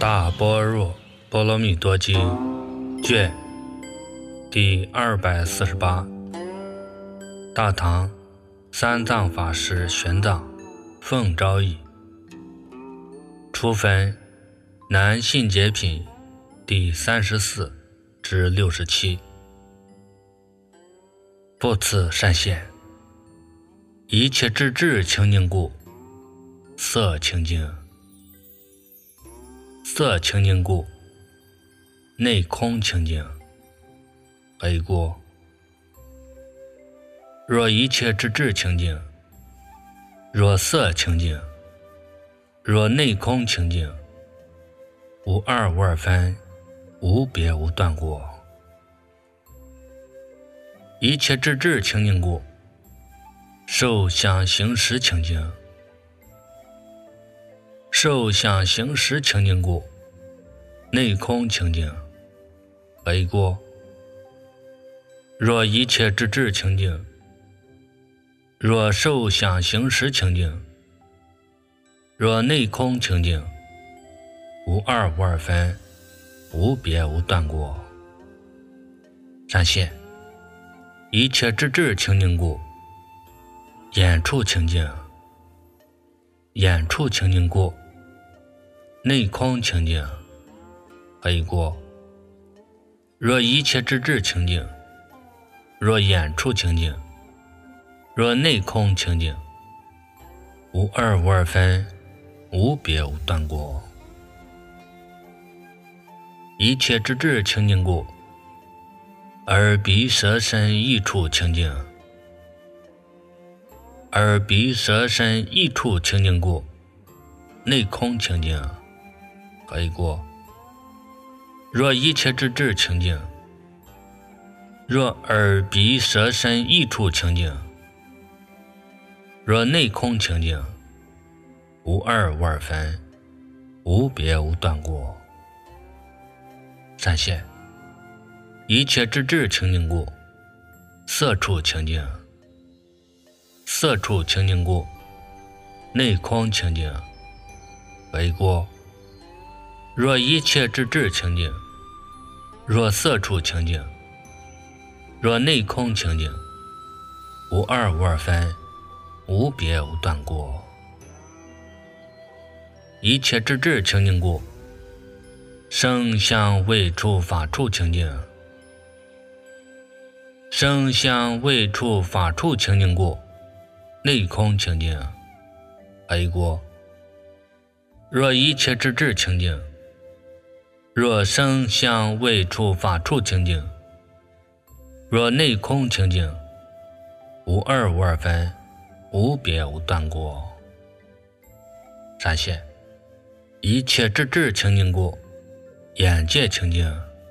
大般若波罗蜜多经卷第248，大唐三藏法师玄奘奉诏译，初分南信解品第34至67。不此善现，一切之智清净故，色清净；色清净故，内空清净。何以故？若一切之智清净，若色清净，若内空清净，无二无二分，无别无断过。一切之智清净故，受想行识清净；受想行识清净故，内空清净。何以故？若一切之智清净，若受想行识清净，若内空清净，无二无二分，无别无断过。善现，一切之智清净故，眼处清净；眼处清净故，内空清净。何以故？若一切之智清净，若眼处清净，若内空清净，无二无二分，无别无断过。一切之智清净故，耳鼻舌身意处清净；耳鼻舌身意处清净故，内空清净。何以故？若一切之智清净，若耳鼻舌身意处清净，若内空清净，无二无二分，无别无断过。善现，一切之智清净故，色处清净；色处清净故，内空清净。何以故？若一切之智清净，若色处清净，若内空清净，无二无二分，无别无断过。一切之智清净故，声香味触法处清净；声香味触法处清净故，内空清净。何以故？若一切之智清净，若声香味触法处清净，若内空清净，无二无二分，无别无断过。善现，一切之智清净故，眼界清净；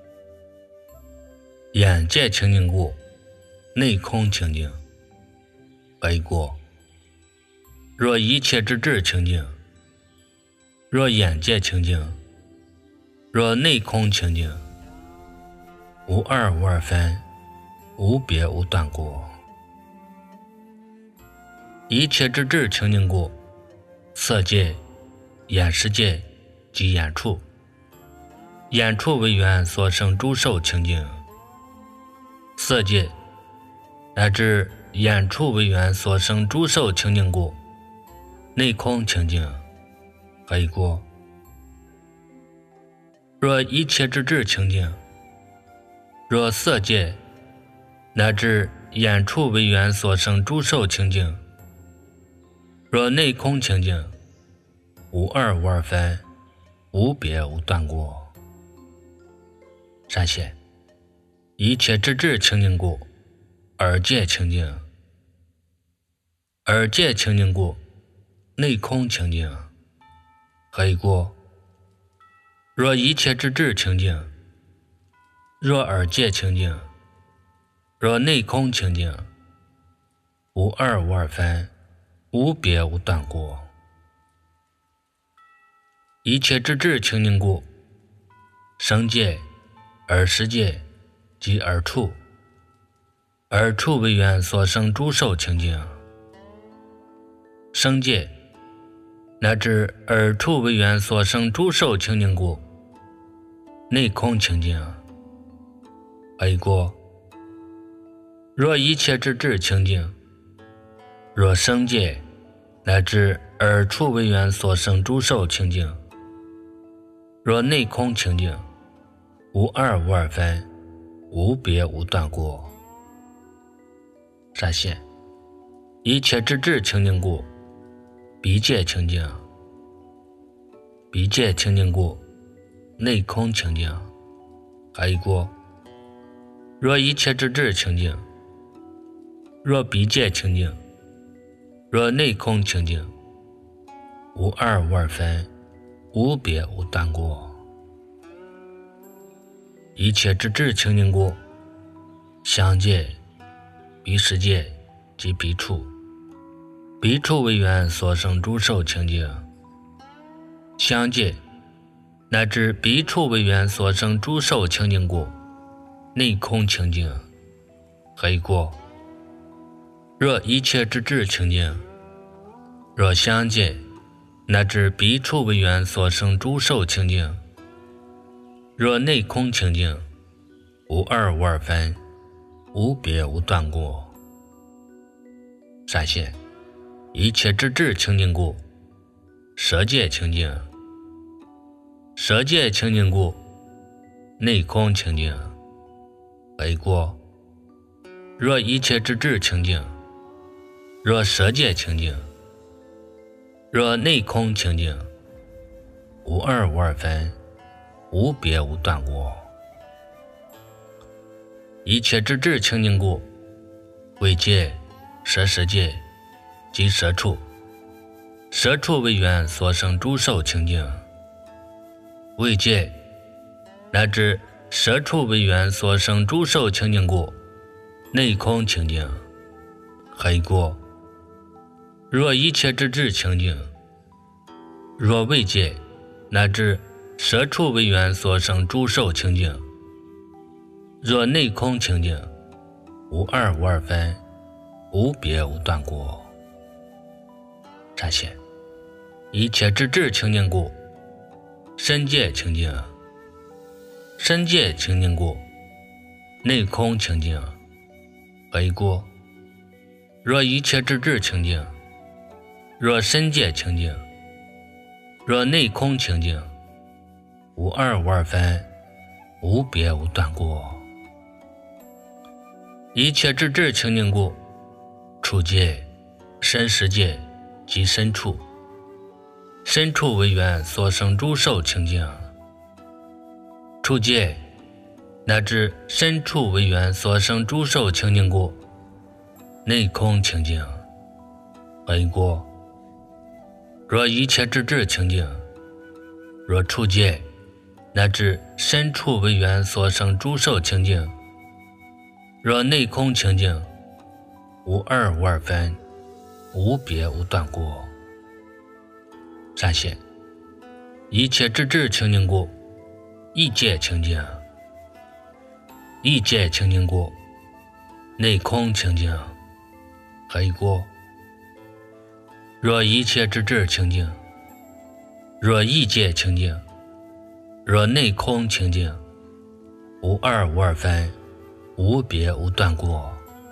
眼界清净故，内空清净。何以故？若一切之智清净，若眼界清净，若内空清净，无二无二分，无别无断过。一切之智清净故，色界、眼识界及眼处，眼处为缘所生诸受清净；色界乃至眼处为缘所生诸受清净故，内空清净。何以故？若一切之智清净，若色界乃至眼处为缘所生诸受清净，若内空清净，无二无二分，无别无断过。善现，一切之智清净故，耳界清净；耳界清净故，内空清净。何以故？若一切之智清净，若耳界清净，若内空清净，无二无二分，无别无断过。一切之智清净故，声界、耳识界及耳处，耳处为缘所生诸受清净；声界乃至耳处为缘所生诸受清净故，内空清净。还有过，若一切之智清净，若生界乃至耳处为缘所生诸受清净，若内空清净，无二无二分，无别无断过。闪现一切之智清净故，鼻界清净。鼻界清净故，内空清净。还有过，若一切之智清净，若鼻界清净，若内空清净，无二无二分，无别无断过。一切之智清净故，相界、鼻识界及鼻处，鼻处为缘所生诸受清净。相界乃至鼻处为缘所生诸受清净故，内空清净。还有过，若一切之智清净，若相界乃至鼻处为缘所生诸受清净，若内空清净，无二无二分，无别无断过。闪现一切之智清净故，舌界清净。舌界清净故，内空清净。还有过，若一切之智清净，若舌界清净，若内空清净，无二无二分，无别无断过。一切之智清净故，味界、舌识界及舌处，舌处为缘所生诸受清净。味界乃至舌处为缘所生诸受清净故，内空清净。还有过，若一切之智清净，若味界乃至舌处为缘所生诸受清净，若内空清净，无二无二分，无别无断过。闪现一切之智清净故，身界清净。身界清净故，内空清净。还有过，若一切之智清净，若身界清净，若内空清净，无二无二分，无别无断过。一切之智清净故，处界、身识界及身处，身处为缘所生诸受清净。处界乃至身处为缘所生诸受清净故，内空清净。还有过，若一切之智清净，若处界乃至身处为缘所生诸受清净，若内空清净，无二无二分，无别无断过。闪现一切之智清净故，意界清净。意界清净故，内空清净。还有过，若一切之智清净，若意界清净，若内空清净，无二无二分，无别无断过。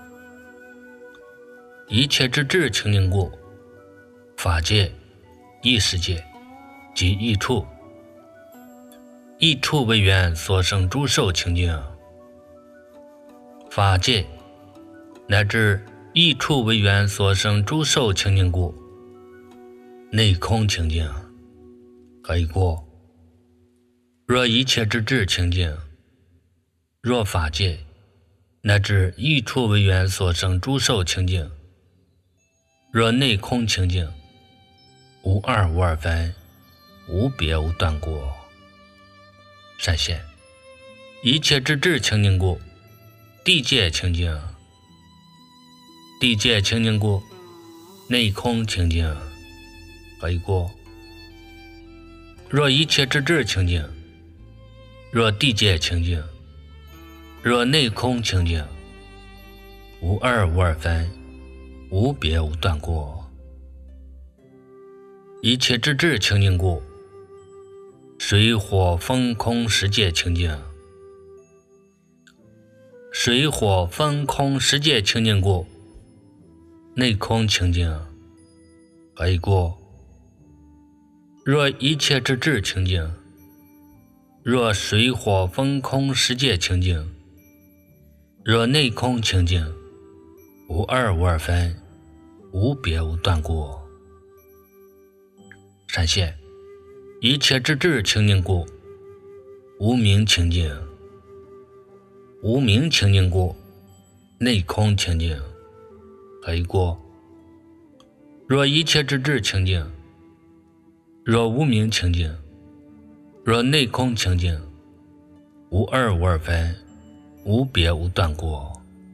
一切之智清净故，法界、意识界及意处，意处为缘所生诸受清净。法界乃至意处为缘所生诸受清净故，内空清净。还有过，若一切之智清净，若法界乃至意处为缘所生诸受清净，若内空清净，无二无二分，无别无断过。闪现一切之智清净故，地界清净。地界清净故，内空清净。还有过，若一切之智清净，若地界清净，若内空清净，无二无二分，无别无断过。 一切之智清净故，水火风空世界清净。水火风空世界清净故，内空清净。何以故？若一切之智清净，若水火风空世界清净，若内空清净，无二无二分，无别无断故。闪现一切之智清净故，无明清净。无明清净故，内空清净。何以故？若一切之智清净，若无明清净，若内空清净，无二无二分，无别无断故。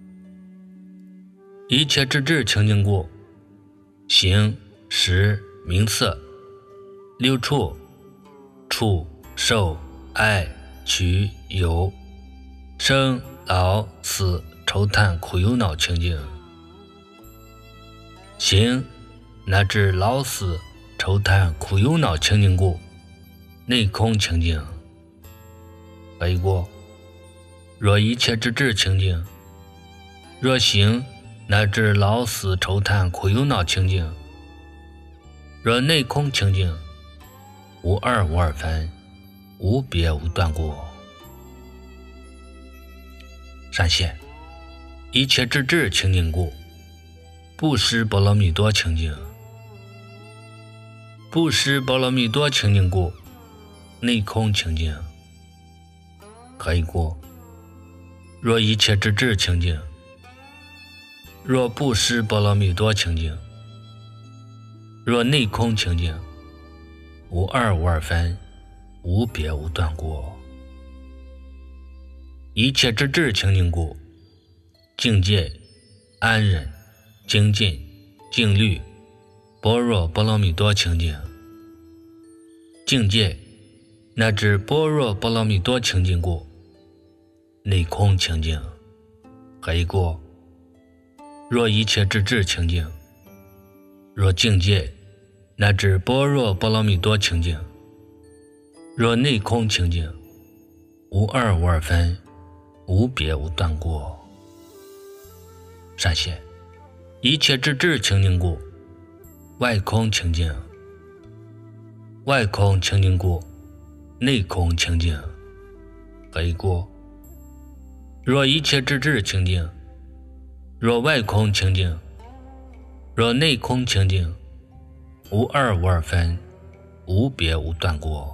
一切之智清净故，形识名色六处触受爱取有生老死愁叹苦忧恼清净。形乃至老死愁叹苦忧恼清净故，内空清净。何以故？若一切之智清净，若形乃至老死愁叹苦忧恼清净，若内空清净，无二无二分，无别无断故。闪现一切之智清净故，布施波罗蜜多清净。布施波罗蜜多清净故，内空清净。何以故？若一切之智清净，若布施波罗蜜多清净，若内空清净，无二无二分，无别无断故。一切之智清净故，境界安忍精进静虑般若波罗蜜多清净。境界乃至般若波罗蜜多清净故，内空清净。何以故？若一切之智清净，若境界乃至般若波罗蜜多清净，若内空清净，无二无二分，无别无断故。闪现一切之智清净故，外空清净。外空清净故，内空清净。何以故？若一切之智清净，若外空清净，若内空清净，无二无二分，无别无断故。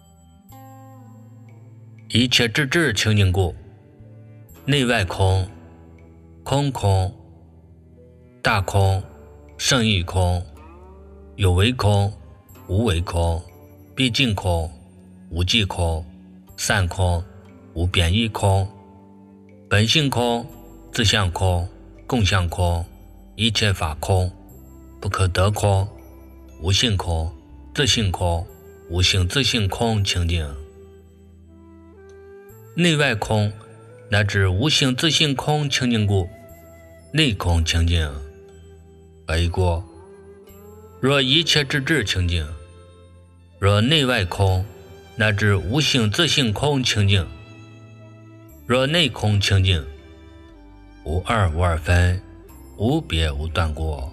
一切之智清净故，内外空，空空，大空，胜义空，有为空，无为空，毕竟空，无际空，散空，无变异空，本性空，自相空，共相空，一切法空，不可得空，无性空，自性空，无性自性空清净。内外空乃至无性自性空清净故，内空清净。何以故？若一切之智清净，若内外空乃至无性自性空清净，若内空清净，无二无二分，无别无断故。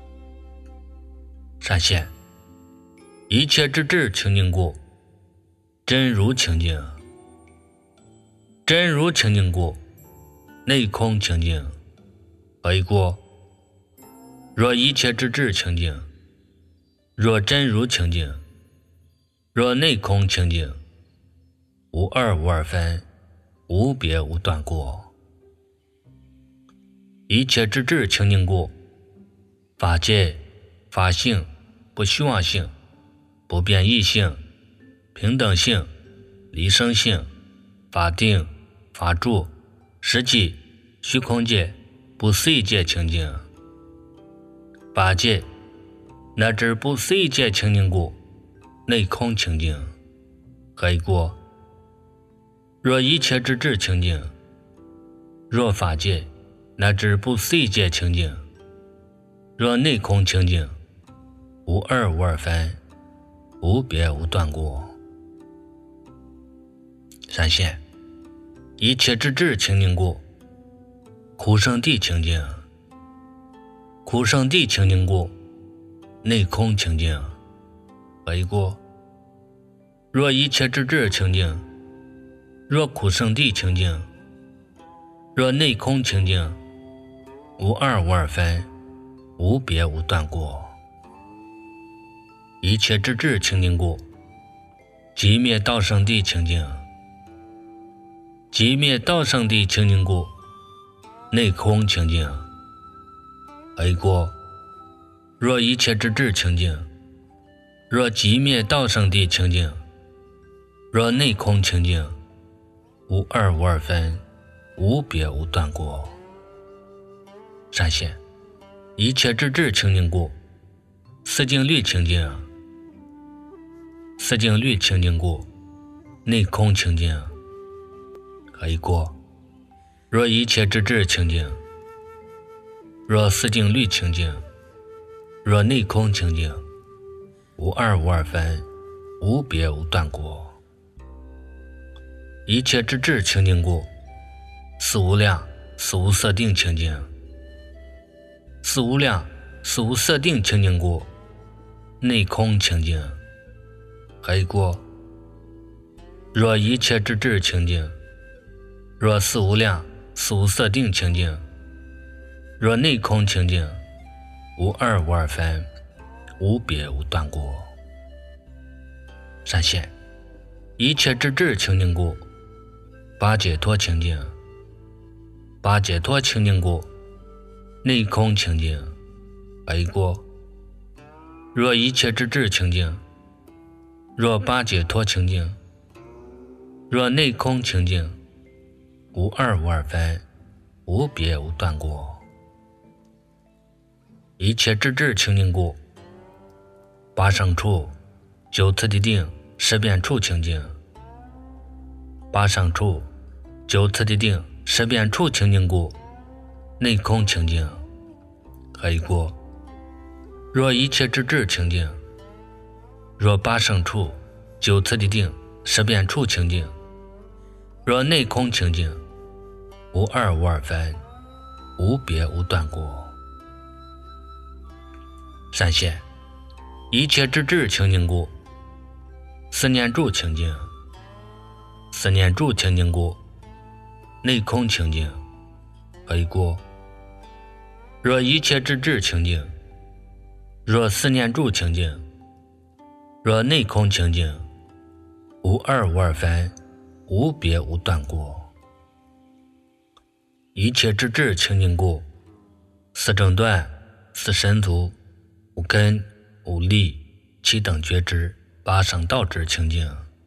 闪现一切之智清净故，真如清净。真如清净故，内空清净。何以故？若一切之智清净，若真如清净，若内空清净，无二无二分，无别无断故。一切之智清净故，法界法性不虚妄性，不变异性，平等性，离生性，法定法住实际虚空界不思议界清净。法界乃至不思议界清净故，内空清净。何以故？若一切之智清净，若法界乃至不思议界清净，若内空清净，无二无二分， 无别无断过。闪现一切之智清净过，苦圣地清净，苦圣地清净过，内空清净，为过。若一切之智清净，若苦圣地清净，若内空清净，无二无二分，无别无断过。一切之智清净过，寂灭道圣地清净，寂灭道圣地清净过，内空清净，为过。若一切之智清净，若寂灭道圣地清净，若内空清净，无二无二分，无别无断过。闪现一切之智清净过，四净律清净，四净律清净过，内空清净，为过。若一切之智清净，若四净律清净，若内空清净，无二无二分，无别无断过。一切之智清净过，四无量四无色定清净，四无量四无色定清净过，内空清净，为过。若一切之智清净，若四无量四无色定清净，若内空清净，无二无二分，无别无断过。闪现一切之智清净过，八解脱清净，八解脱清净过，内空清净，为过。若一切之智清净，若八解脱清净，若内空清净，无二无二分，无别无断过。一切之智清净过，八胜处九次第定十遍处清净，八胜处九次第定十遍处清净过，内空清净，为过。若一切之智清净，若八胜处九次第定十遍处清净，若内空清净，无二无二分，无别无断过。闪现一切之智清净过，四念住清净，四念住清净过，内空清净，为过。若一切之智清净，若四念住清净，若内空清净，无二无二分，无别无断过。一切之智清净过，四正断四神足五根五力七等觉知八圣道智清净，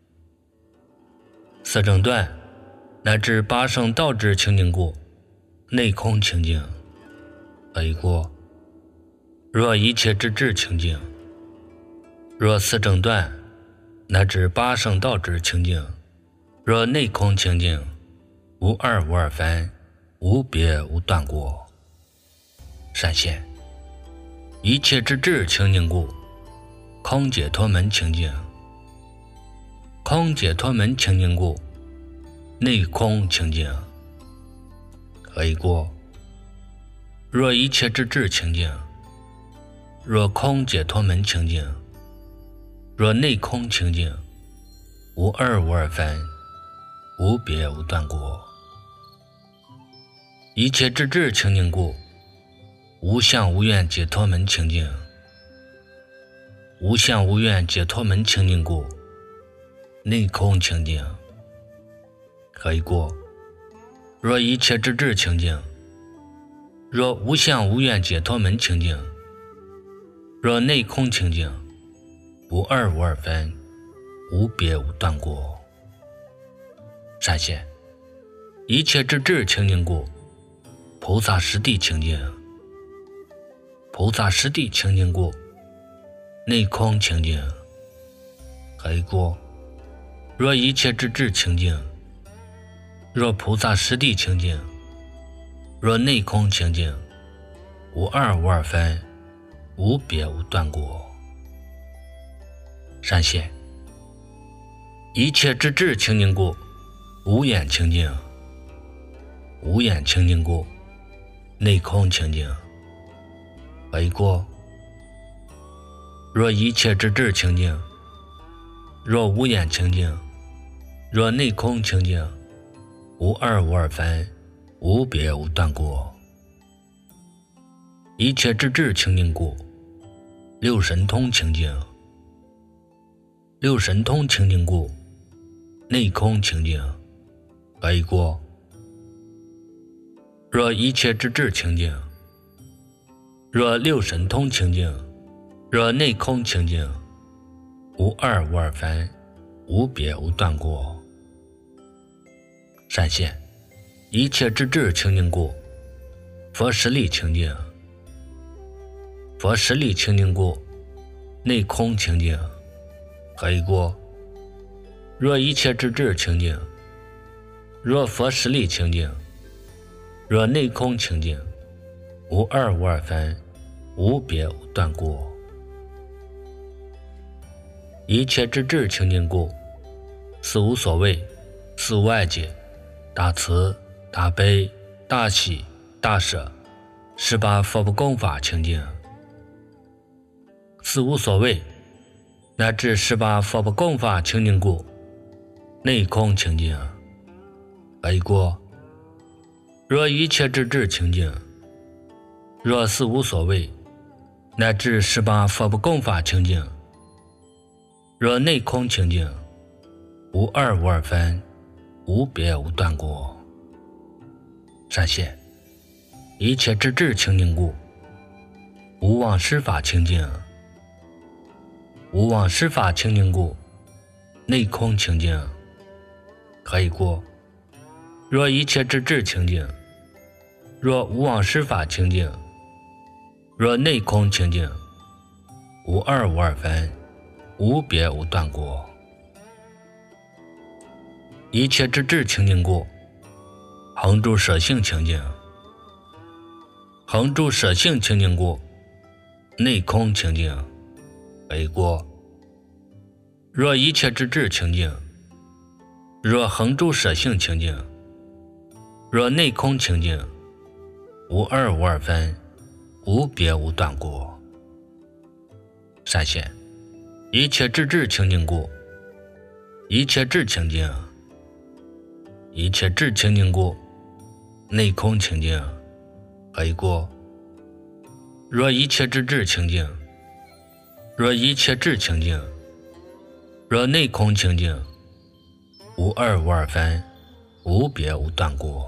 四正断乃至八圣道智清净过，内空清净，为过。若一切之智清净，若四正断乃至八圣道智清净，若内空清净，无二无二分，无别无断过。闪现一切之智清净过，空解脱门清净，空解脱门清净过，内空清净，为过。若一切之智清净，若空解脱门清净，若内空清净，无二无二分，无别无断过。一切之智清净过，无相无愿解脱门清净，无相无愿解脱门清净过，内空清净，为过。若一切之智清净，若无相无愿解脱门清净，若内空清净，无二无二分，无别无断过。闪现一切之智清净过，菩萨实地清净，菩萨实地清净过，内空清净，为过。若一切之智清净，若菩萨实地清净，若内空清净，无二无二分，无别无断过。 闪现。一切之智清净故，无眼清净。无眼清净故，内空清净。何以故？若一切之智清净，若无眼清净，若内空清净，无二无二分，无别无断故。一切之智清净故，六神通清净。六神通清净故，内空清净。何以故？若一切之智清净，若六神通清净，若内空清净，无二无二分，无别无断故。闪现。一切之智清净故，佛实力清净。佛实力清净故，内空清净。何以故？若一切之智清净，若佛实力清净，若内空清净，无二无二分，无别无断故。一切之智清净故，四无所谓，四无碍解，大慈大悲大喜大舍，18佛不共法清净。四无所谓乃至18佛不共法清净故，内空清净。何以故？若一切之智清净，若四无所谓乃至18佛不共法清净，若内空清净，无二无二分，无别无断故。闪现。一切之智清净故，无妄施法清净。无妄施法清净故，内空清净。何以故？若一切之智清净，若无妄施法清净，若内空清净，无二无二分，无别无断故。一切之智清净故，恒住舍性清净。恒住舍性清净故，内空清净。何以故？若一切之智清净，若恒住舍性清净，若内空清净，无二无二分，无别无断故。闪现。一切之智清净故，一切智清净。一切智清净故，内空清净。何以故？若一切之智清净，若一切智清净，若内空清净，无二无二分，无别无断故。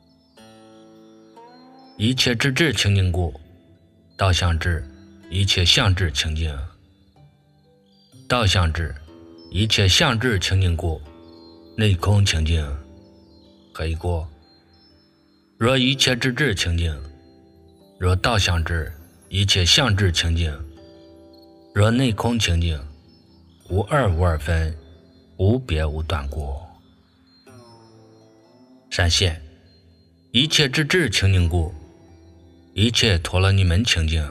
一切之智清净故，道相智，一切相智清净。道相智，一切相智清净故，内空清净。何以故？若一切之智清净，若道相智，一切相智清净，若内空清净，无二无二分，无别无断故。闪现。一切之智清净故，一切陀罗尼门清净。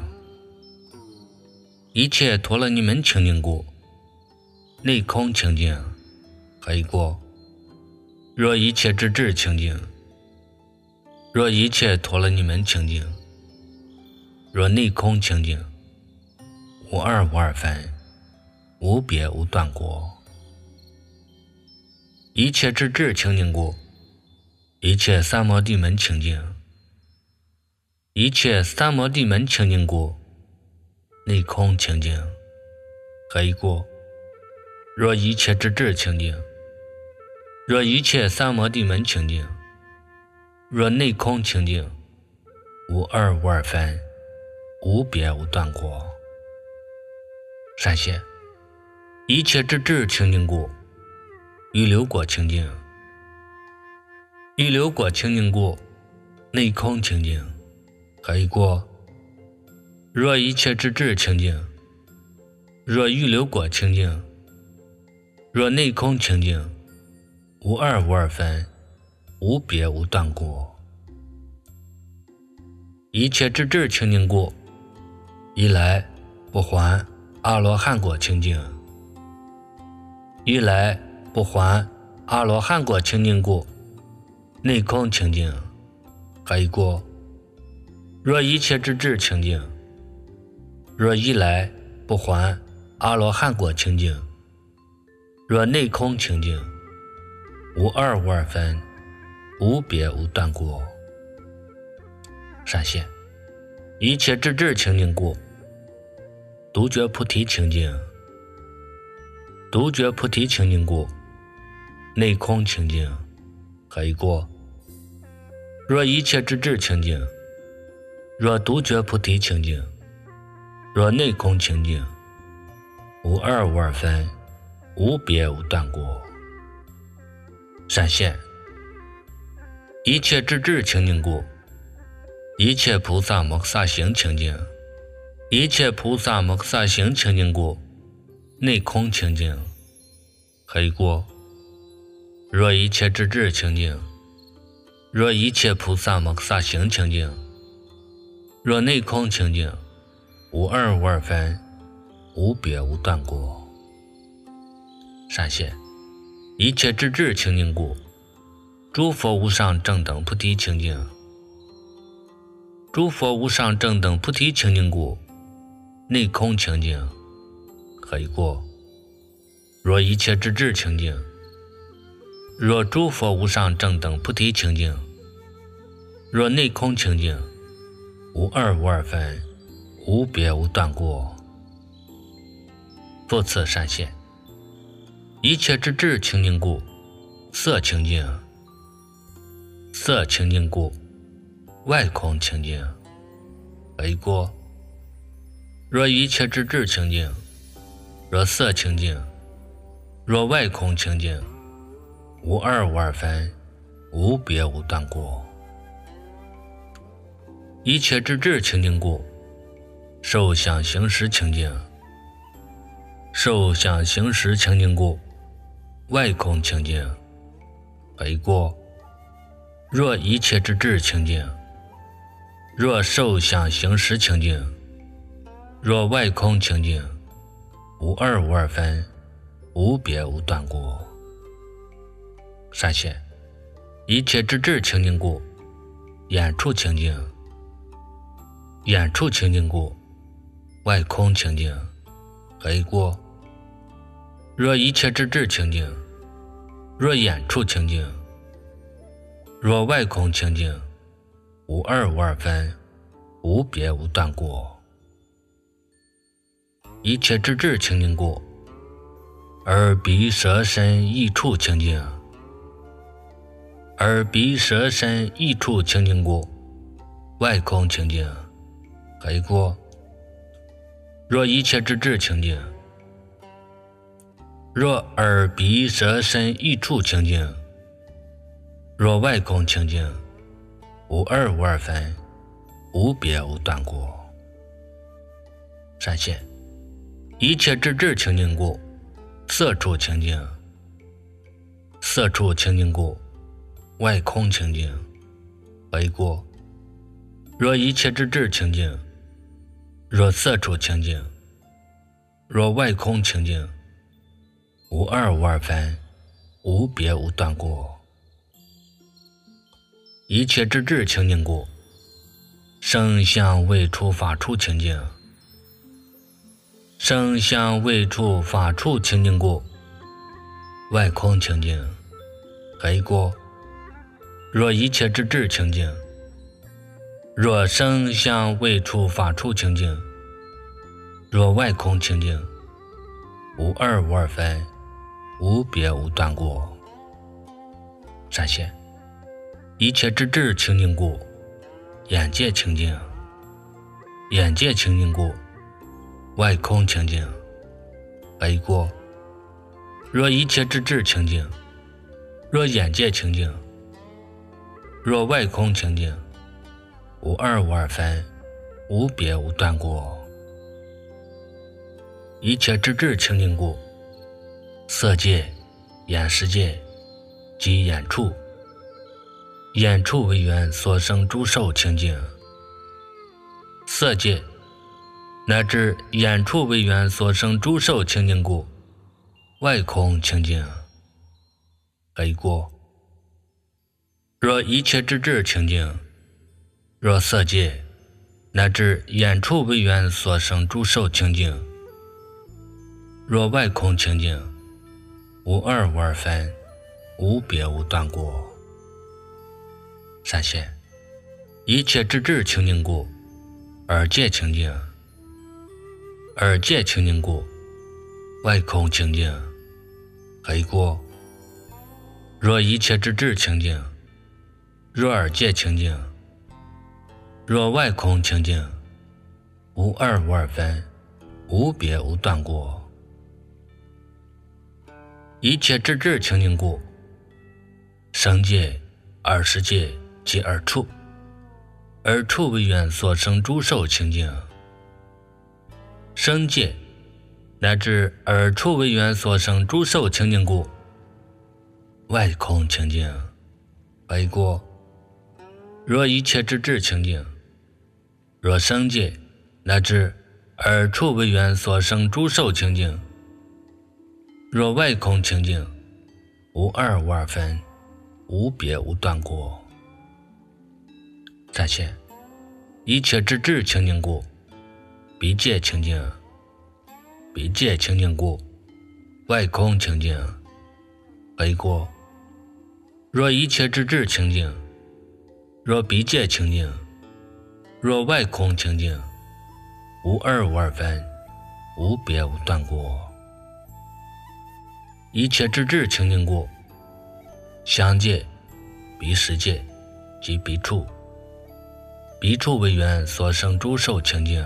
一切陀罗尼门清净故，内空清净。何以故？若一切之智清净，若一切陀罗尼门清净，若内空清净，无二无二分，无别无断故。一切之智清净故，一切三摩地门清净。一切三摩地门清净故，内空清净。何以故？若一切之智清净，若一切三摩地门清净，若内空清净，无二无二分，无别无断故。闪现。一切之智清净故，预流果清净。预流果清净故，内空清净。何以故？若一切之智清净，若预流果清净，若内空清净，无二无二分，无别无断故。一切之智清净故，一来不还阿罗汉果清净。 一来不还阿罗汉果清净故，内空清净。还一过，若一切之智清净，若一来不还阿罗汉果清净，若内空清净，无二无二分，无别无断故。闪现一切之智清净故，独觉菩提清净。独觉菩提清净故，内空清净。还一过，若一切之智清净，若独觉菩提清净，若内空清净，无二无二分，无别无断故。闪现一切之智清净故，一切菩萨摩诃萨行清净。一切菩萨摩诃萨行清净故，内空清净。还一过，若一切之智清净，若一切菩萨摩诃萨行清净，若内空清净，无二无二分，无别无断故。闪现一切之智清净故，诸佛无上正等菩提清净。诸佛无上正等菩提清净故，内空清净。还一过，若一切之智清净，若诸佛无上正等菩提清净，若内空清净，无二无二分，无别无断故。复次闪现一切之智清净故，色清净。色清净故，外空清净。还一过，若一切之智清净，若色清净，若外空清净，无二无二分，无别无断故。一切之智清净故，受想行识清净。受想行识清净故，外空清净。还一过，若一切之智清净，若受想行识清净，若外空清净，无二无二分，无别无断故。闪现一切之智清净故，眼处清净。眼处清净故，外空清净。还一过，若一切之智清净，若眼处清净，若外空清净，无二无二分，无别无断故。一切之智清净故，耳鼻舌身意处清净。耳鼻舌身意处清净故，外空清净。还一过，若一切之智清净，若耳鼻舌身意处清净，若外空清净，无二无二分，无别无断故。闪现一切之智清净故，色处清净。色处清净故，外空清净。还一过，若一切之智清净，若色处清净，若外空清净，无二无二分，无别无断故。一切之智清净故，声相味触法处清净。声相味触法处清净故，外空清净。还一过，若一切之智清净，若声相味触法处清净，若外空清净，无二无二分，无别无断故。闪现一切之智清净故，眼界清净。眼界清净故，外空清净。还一过，若一切之智清净，若眼界清净，若外空清净，无二无二分，无别无断故。一切之智清净故，色界、眼识界及眼处。眼处为缘所生诸受清净。色界乃至眼处为缘所生诸受清净故， 外空清净，黑过。若一切之智清净，若色界乃至眼处为缘所生诸受清净，若外空清净，无二无二分，无别无断过。闪现一切之智清净故，耳界清净，耳界清净故，外空清净，黑过。若一切之智清净，若耳界清净，若外空清净，无二无二分，无别无断过。一切之智清净故，生界、耳识界及耳处，耳处为缘所生诸受清净，生界乃至耳处为缘所生诸受清净故，外空清净，黑过。若一切之智清净，若生界乃至耳处为缘所生诸受清净，若外空清净，无二无二分，无别无断过。再现一切之智清净故，鼻界清净，鼻界清净故，外空清净，黑过。若一切之智清净，若鼻界清净，若外空清净，无二无二分，无别无断过。一切之智清净故，香界、鼻识界及鼻处，鼻处为缘所生诸受清净，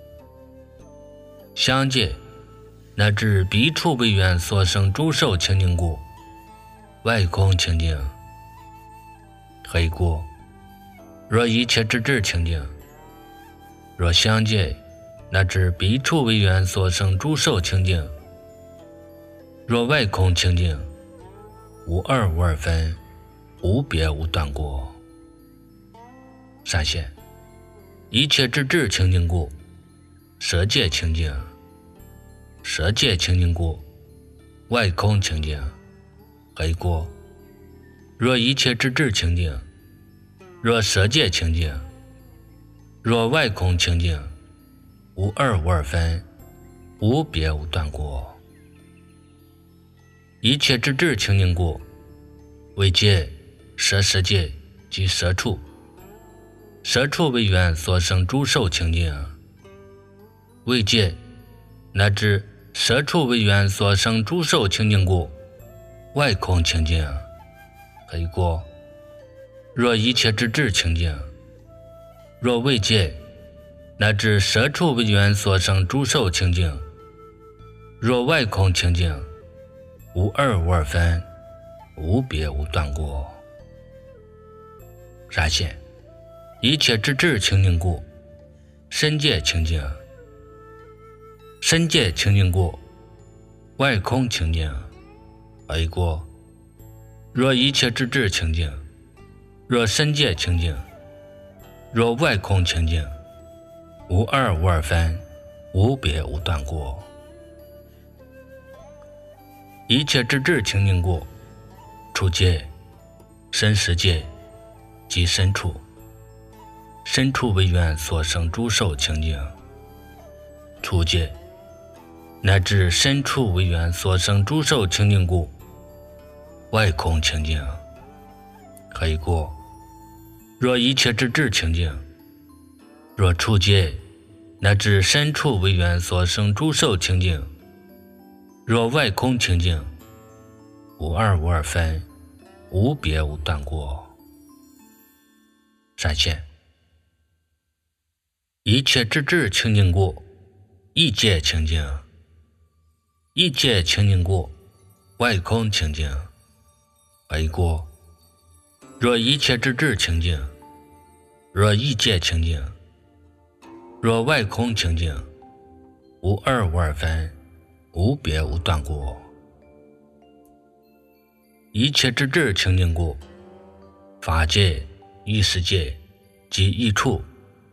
香界乃至鼻处为缘所生诸受清净故，外空清净，黑过。若一切之智清净，若香界乃至鼻处为缘所生诸受清净，若外空清净，无二无二分，无别无断过。闪现一切之智清净故，舌界清净，舌界清净故，外空清净，黑过。若一切之智清净，若舌界清净，若外空清净，无二无二分，无别无断过。一切之智清净故，为界、舌识界及舌处，舌处为缘所生诸受清净，为界乃至舌处为缘所生诸受清净故，外空清净，黑过。若一切之智清净，若为界乃至舌处为缘所生诸受清净，若外空清净，无二无二分，无别无断过。然现一切之智清净故，身界清净，身界清净故，外空清净，黑过。若一切之智清净，若身界清净，若外空清净，无二无二分，无别无断过。一切之智清净故，处界、身识界及身处，身处为缘所生诸受清净，处界乃至身处为缘所生诸受清净故，外空清净，黑过。若一切之智清净，若处界乃至身处为缘所生诸受清净，若外空清净，无二无二分，无别无断过。闪现一切之智清净故，意界清净，意界清净故，外空清净，黑过。若一切之智清净，若意界清净，若外空清净，无二无二分，无别无断过。一切之智清净故，法界、意识界及意处，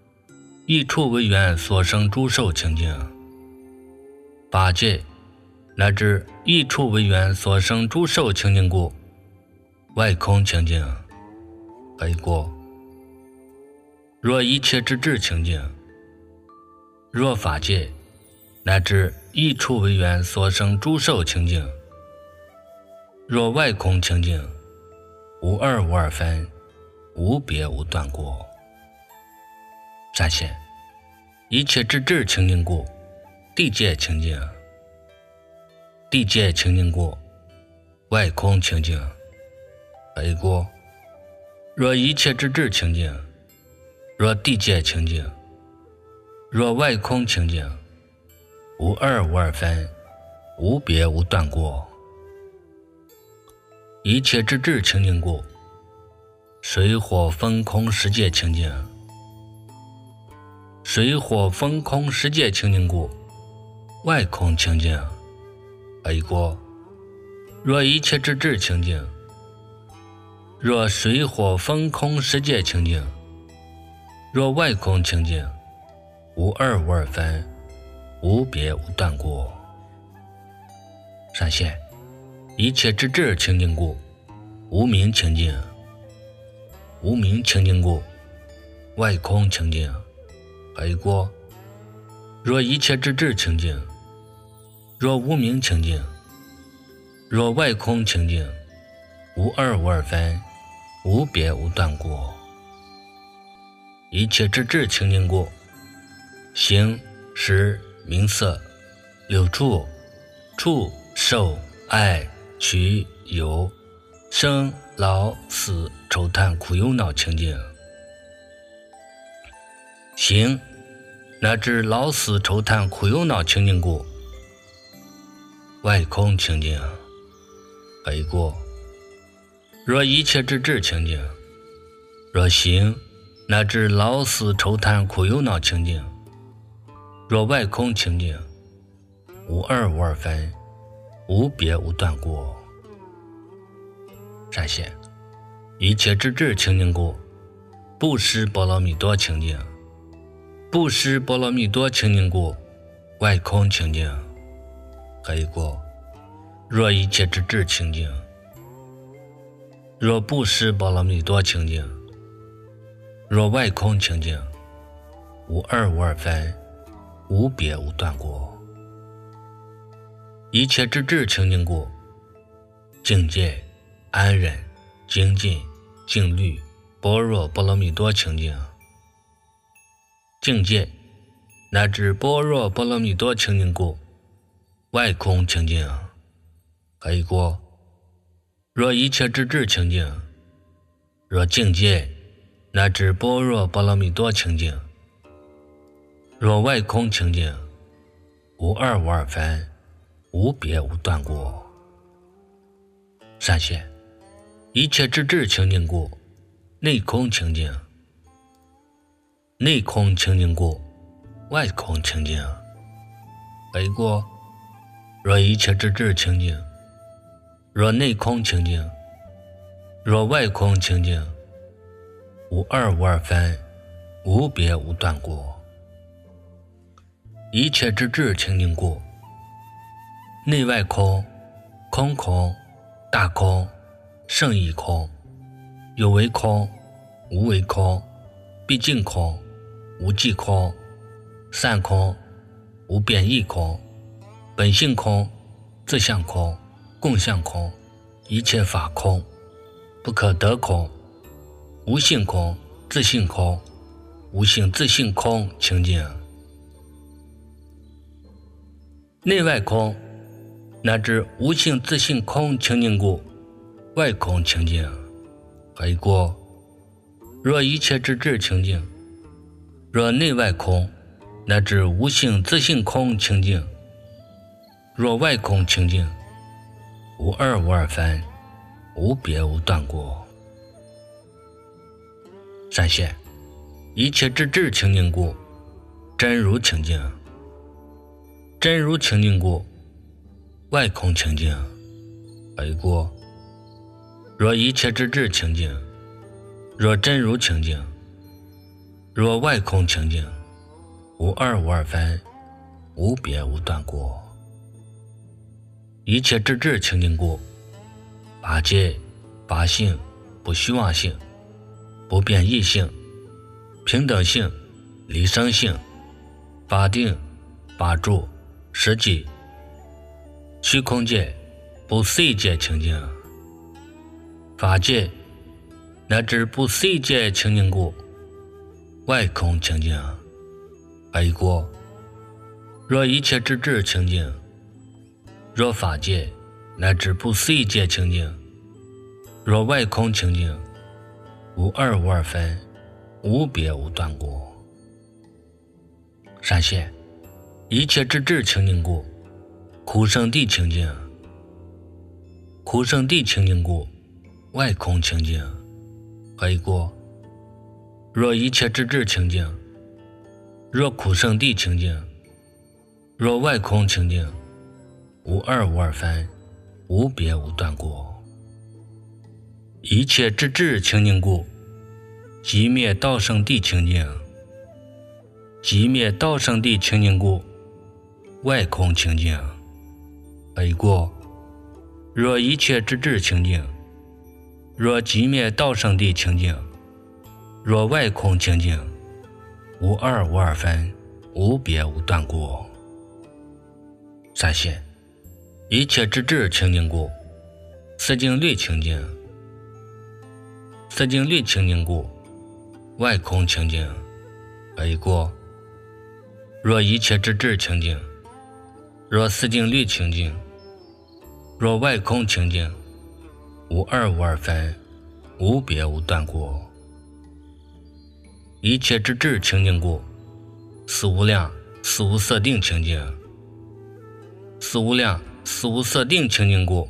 意处为缘所生诸受清净，法界乃至一处为缘所生诸受清净故，外空清净，黑过。若一切之智清净，若法界乃至一处为缘所生诸受清净，若外空清净，无二无二分，无别无断过。闪现一切之智清净故，地界清净，地界清净故，外空清净，黑过。若一切之智清净，若地界清净，若外空清净，无二无二分，无别无断过。一切之智清净故，水火风空十界清净，水火风空十界清净故，外空清净，黑过。若一切之智清净，若水火风空十界清净，若外空清净，无二无二分，无别无断过。闪现一切之智清净故，无明清净，无明清净故，外空清净，黑过。若一切之智清净，若无明清净，若外空清净，无二无二分，无别无断过。一切之智清净故，形识名色六处触受爱取有生老死愁叹苦忧恼清净，形乃至老死愁叹苦忧恼清净故，外空清净，黑过。若一切之智清净，若形乃至老死愁叹苦忧恼清净，若外空清净，无二无二分，无别无断过。闪现一切之智清净故，布施波罗蜜多清净，布施波罗蜜多清净故，外空清净，黑过。若一切之智清净，若布施波罗蜜多清净，若外空清净，无二无二分，无别无断过。一切之智清净故，境界安忍精进静虑般若波罗蜜多清净，境界乃至般若波罗蜜多清净故，外空清净，黑过。若一切之智清净，若境界乃至般若波罗蜜多清净，若外空清净，无二无二分，无别无断过。闪现一切之智清净故，内空清净，内空清净故，外空清净，黑过。若一切之智清净，若内空清净，若外空清净，无二无二分，无别无断过。一切之智清净故，内外空，空空大空胜义空，有为空无为空，毕竟空无际空，散空无变异空，本性空自相空共相空，一切法空不可得空，无性空自性空，无性自性空清净。内外空乃至无性自性空清净故，外空清净，黑过。若一切之智清净，若内外空乃至无性自性空清净，若外空清净，无二无二分，无别无断过。闪现一切之智清净故，真如清净，真如清净故，外空清净，黑过。若一切之智清净，若真如清净，若外空清净，无二无二分，无别无断过。 一切之智清净故，八界、八性、不虚妄性、不变异性、平等性、离生性、八定、八住、实际、虚空界、不碎界清净，法界乃至不碎界清净故，外空清净。A过，若一切之智清净，若法界乃至不碎界清净，若外空清净，无二无二分，无别无断故。闪现一切之智清净故，苦生地清净。苦生地清净故，外空清净。A过，若一切之智清净，若苦生地清净，若外空清净，无二无二分，无别无断故。一切之智清净故，寂灭道生地清净。寂灭道生地清净故，外空清净。A过，若一切之智清净，若寂灭道生地清净，若外空清净，无二无二分，无别无断故。闪现一切之智清净故，四境律清净。四境律清净故，外空清净。A过，若一切之智清净，若四境律清净，若外空清净，无二无二分，无别无断故。一切之智清净故，四无量四无色定清净。四无量四无色定清净故，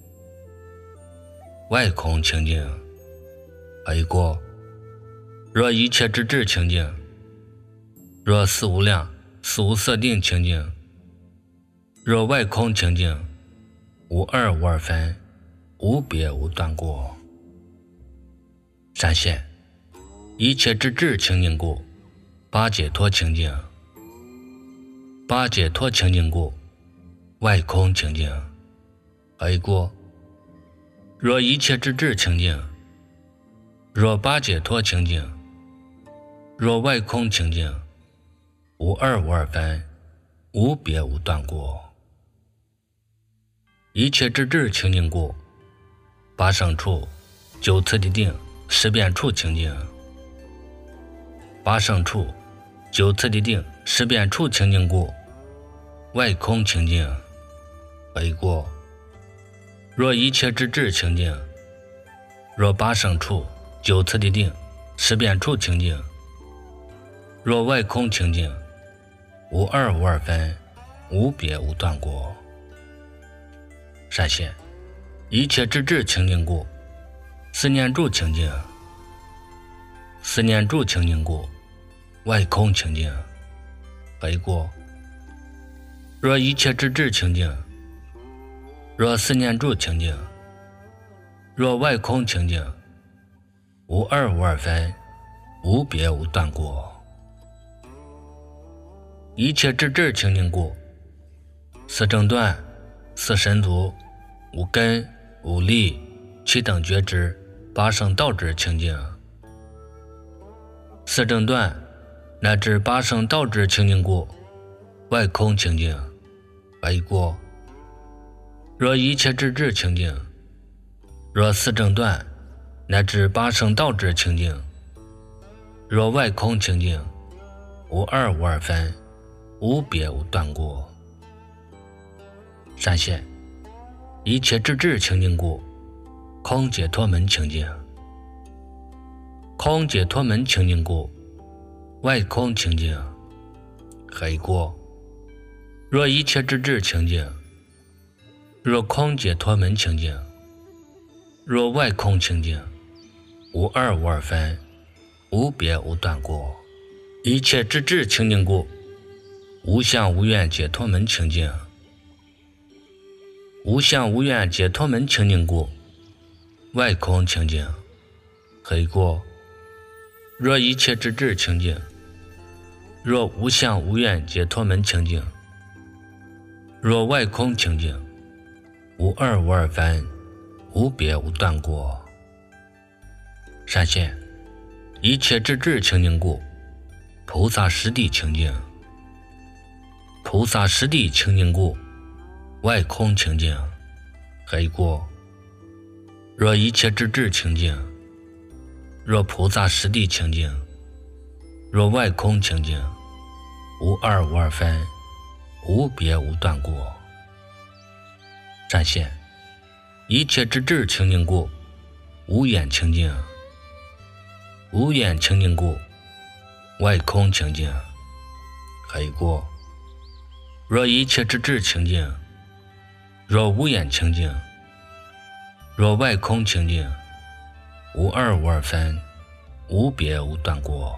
外空清净。A过，若一切之智清净，若四无量四无色定清净，若外空清净，无二无二分，无别无断故。闪现一切之智清净故，八解脱清净。八解脱清净故，外空清净。A过，若一切之智清净，若八解脱清净，若外空清净，无二无二分，无别无断故。一切之智清净故，八胜处、九次第定、十遍处清净。八胜处、九次第定、十遍处清净故，外空清净。A过，若一切之智清净，若八胜处、九次第定、十遍处清净，若外空清净，无二无二分，无别无断故。闪现一切之智清净故，四念住清净。四念住清净故，外空清净。A过，若一切之智清净，若四念住清净，若外空清净，无二无二分，无别无断故。一切之智清净故，四正断、四神足、五根、五力、七等觉知、八圣道智清净。四正断乃至八圣道智清净故，外空清净。A过，若一切之智清净，若四正断乃至八圣道智清净，若外空清净，无二无二分，无别无断故。闪现一切之智清净故，空解脱门清净。空解脱门清净故，外空清净。A过，若一切之智清净，若空解脱门清净，若外空清净，无二无二分，无别无断故。一切之智清净故，无相无愿解脱门清净。无相无愿解脱门清净故，外空清净。A过，若一切之智清净，若无相无愿解脱门清净，若外空清净， 无二无二分，无别无断过。闪现一切之智清净故，菩萨实地清净。菩萨实地清净故，外空清净。黑过若一切之智清净，若菩萨实地清净，若外空清净，无二无二分，无别无断过。闪现一切之智清净故，无眼清净。无眼清净故，外空清净。黑过若一切之智清净，若无眼清净，若外空清净，无二无二分，无别无断过。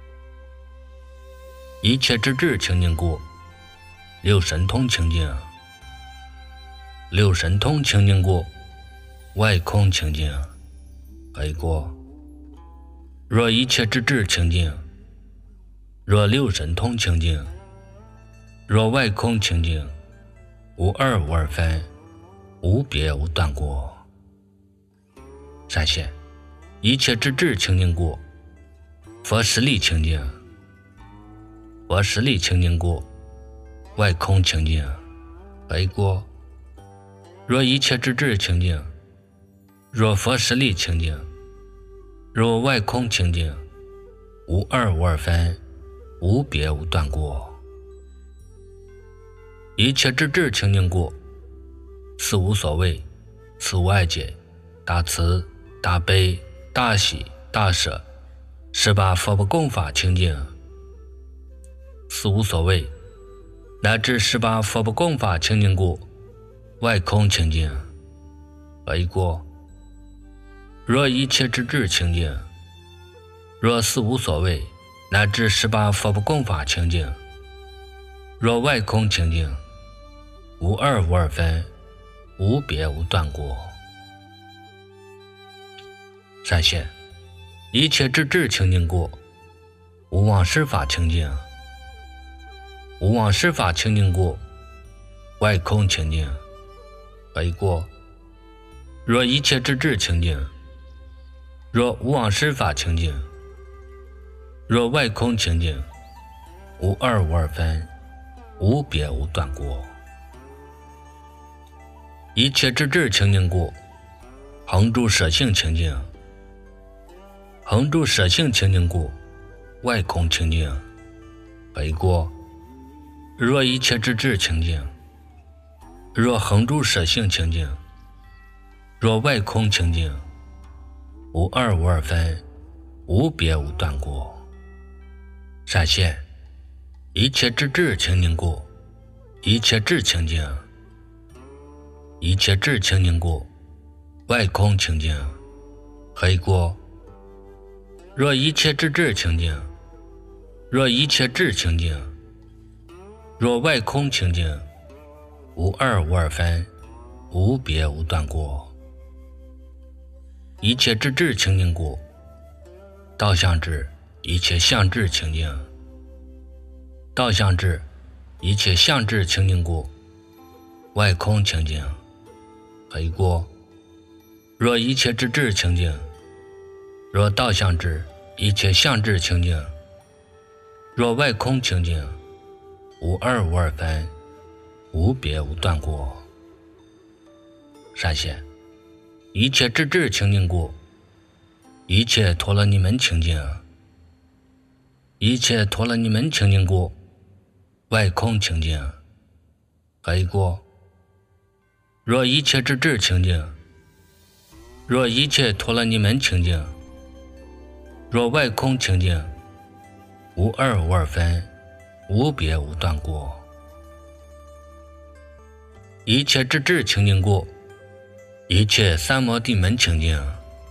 一切之智清净故，六神通清净。六神通清净故，外空清净。黑过若一切之智清净，若六神通清净，若外空清净，无二无二分，无别无断过。闪现一切之智清净故，佛实力清净。佛实力清净故，外空清净。黑过若一切之智清净，若佛实力清净，若外空清净，无二无二分，无别无断过。一切之智清净故，四无所谓，四无碍解，大慈大悲大喜大舍，18佛不共法清净。四无所谓乃至18佛不共法清净故，外空清净。黑过若一切之智清净，若四无所谓乃至18佛不共法清净，若外空清净，无二无二分，无别无断过。闪现一切之智清净故，无妄施法清净。无妄施法清净故，外空清净。黑过若一切之智清净，若无妄施法清净，若外空清净，无二无二分，无别无断过。一切之智清净故，恒住舍性清净。恒住舍性清净故，外空清净。黑过若一切之智清净，若恒住舍性清净，若外空清净，无二无二分，无别无断过。闪现一切之智清净故，一切智清净。一切智清净故，外空清净。黑过若一切之智清净，若一切智清净，若外空清净，无二无二分，无别无断过。一切之智清净故，道相智一切相智清净。道相智一切相智清净故，外空清净。黑过若一切之智清净，若道相智一切相智清净，若外空清净，无二无二分，无别无断过。闪现一切之智清净故，一切陀罗尼门清净。一切陀罗尼门清净故，外空清净。黑过若一切之智清净，若一切陀罗尼门清净，若外空清净，无二无二分，无别无断过。一切之智清净故，一切三摩地门清净。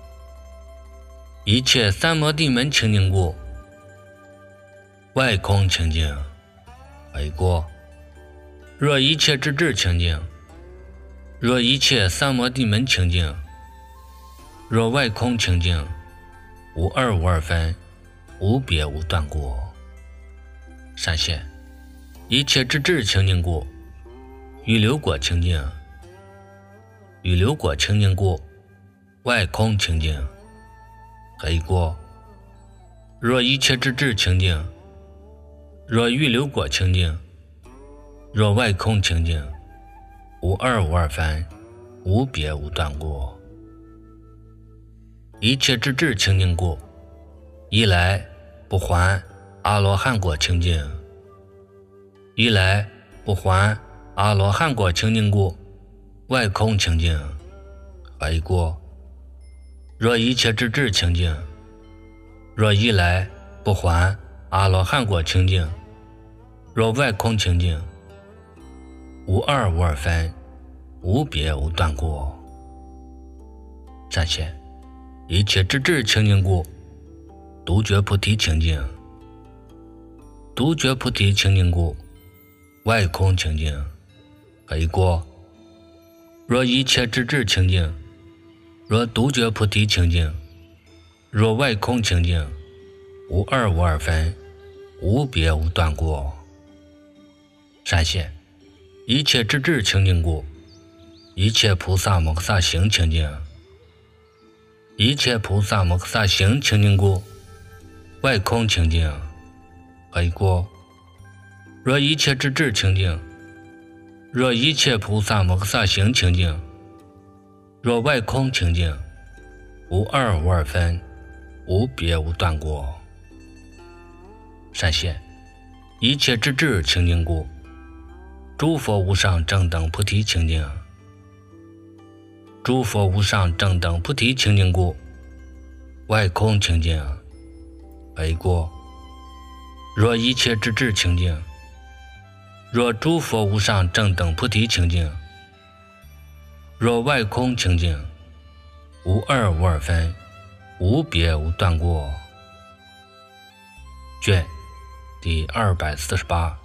一切三摩地门清净故，外空清净。黑过若一切之智清净，若一切三摩地门清净，若外空清净，无二无二分，无别无断过。闪现一切之智清净故，预流果清净。 预流过清净故，外空清净。黑过。若一切之智清净，若预流过清净，若外空清净，无二无二分，无别无断故。一切之智清净故，一来不还阿罗汉果清净，一来不还阿罗汉果清净故，外空清净。黑过。若一切之智清净，若一来不还阿罗汉果清净，若外空清净，无二无二分，无别无断故。暂且一切之智清净故，独觉菩提清净，独觉菩提清净故，外空清净。黑过。若一切之智清净，若独觉菩提清净，若外空清净，无二无二分，无别无断故。闪现一切之智清净故，一切菩萨摩诃萨行清净，一切菩萨摩诃萨行清净故，外空清净。黑过。若一切之智清净，若一切菩萨摩诃萨行清净，若外空清净，无二无二分，无别无断故。闪现一切之智清净故，诸佛无上正等菩提清净，诸佛无上正等菩提清净故，外空清净。黑过。若一切之智清净，若诸佛无上正等菩提清净，若外空清净，无二无二分，无别无断故。卷第248。